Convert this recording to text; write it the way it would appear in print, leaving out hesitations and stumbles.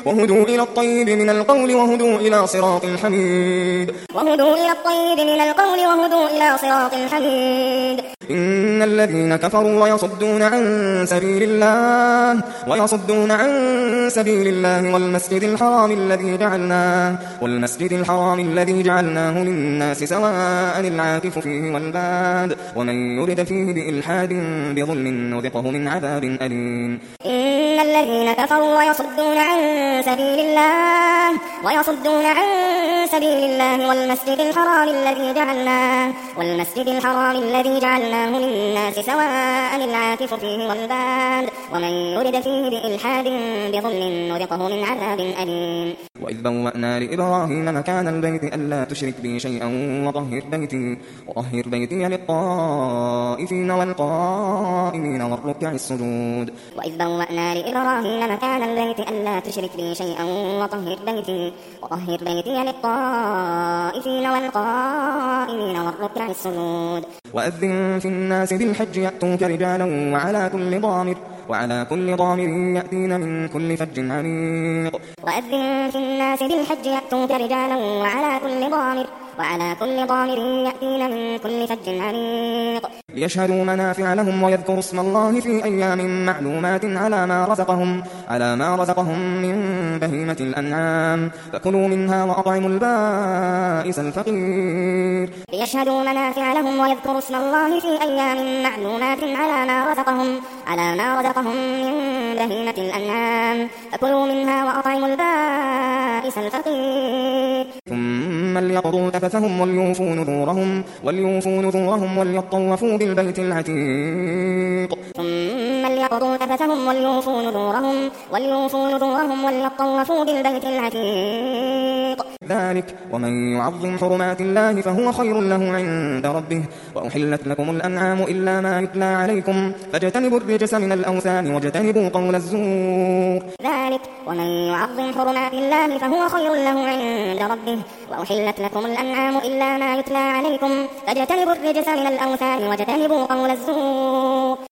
وهدوا إلى الطيب من القول وهدوا إلى صراط الحميد إن الذين كفروا ويصدون عن سبيل الله والمسجد الحرام الذي جعلناه للناس سواء العاكف فيه والباد ومن يرد فيه بإلحاد بظلم نذقه من عذاب أليم إن الذين كفروا ويصدون عن سبيل الله والمسجد الحرام الذي جعلناه للناس سواء العاكف فيه والباد ومن يرد فيه بإلحاد بظلم نذقه من عذاب أليم وإذ بوأنا لإبراهيم مكان البيت ألا تشرك بي شيئا وطهر بيتي للطائفين والقائمين والركع السجود وإذ بوأنا لإبراهيم مكان البيت ألا تشرك بي شيئا وطهر بيتي للطائفين والقائمين والركع السجود وأذن في الناس بالحج يأتوك رجالا وعلى كل ضامر يأتين من كل فج عميق وأذن في الناس بالحج يأتوك رجالا وعلى كل ضامر يأتين من كل فج عميق ليشهدوا منافع لهم ويذكروا اسم الله في أيام معلومات على ما رزقهم من بهيمة الأنعام فكلوا منها وأطعموا البائس الفقير ليشهدوا منافع لهم ويذكروا اسم الله في أيام معلومات على ما رزقهم من بهيمة الأنعام فكلوا منها وأطعموا البائس الفقير ثم ليقضوا تفثهم وليوفوا نذورهم وليطوفوا بالبيت العتيق ذلك ومن يعظم حرمات الله فهو خير له عند ربه وأحلت لكم الأنعام إلا ما يتلى عليكم فاجتنبوا الرجس من الأوثان واجتنبوا قول الزور ذلك ومن يعظم حرمات الله فهو خير له عند ربه وأحلت لكم الأنعام إلا ما يتلى عليكم فاجتنبوا الرجس من الأوثان واجتنبوا قول الزور